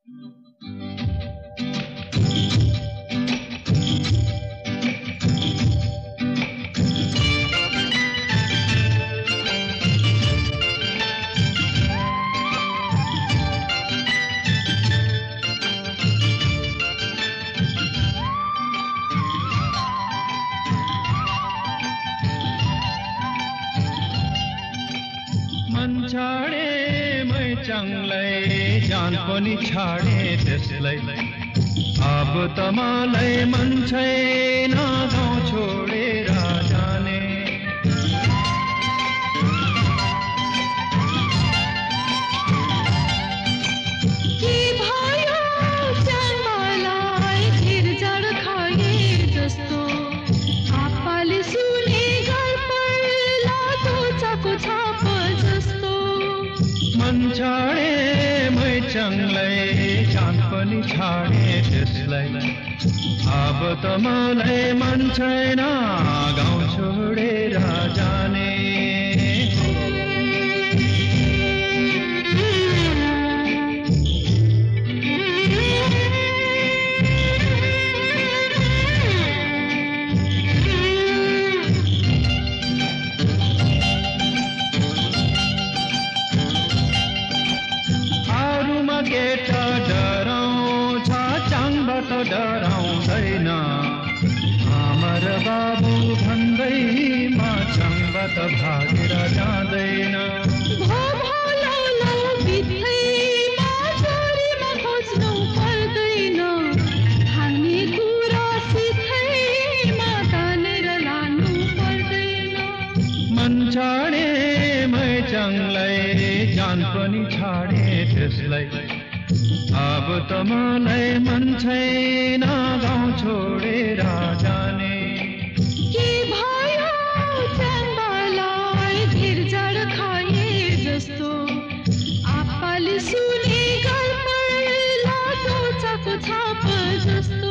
मन छाडे मै चङलाई जान पनि छाडे त्यसलाई अब त मलाई मन छैन गाउँ छोडेर जाने के भयो च्याङलाई घिर्झड खाए जस्तो आपाले सुने घर पर्ला तोचाको छाप जस्तो मन छाडे मै चङलाई जान पनि छाडे त्यसलाई अब त मलाई मन छैन गाउँ छोडेर जाने अरूमा केटा डराउँछ चाङबाट डराउँदैन आमर बाबु भन्दैमा चाङबाट भागेर जाँदैन बित्थैमा चोरीमा खोज्नु पर्दैन खाने कुरा सिधैमा तानेर लानु पर्दैन मन छाडे मै चङलाई जान पनि छाडे त्यसलाई अब त मलाई मन छैन गाउँ छोडेर जाने के भयो च्याङलाई घिर्झड खाए जस्तो आपाले सुने घर पर्ला तोचाको छाप जस्तो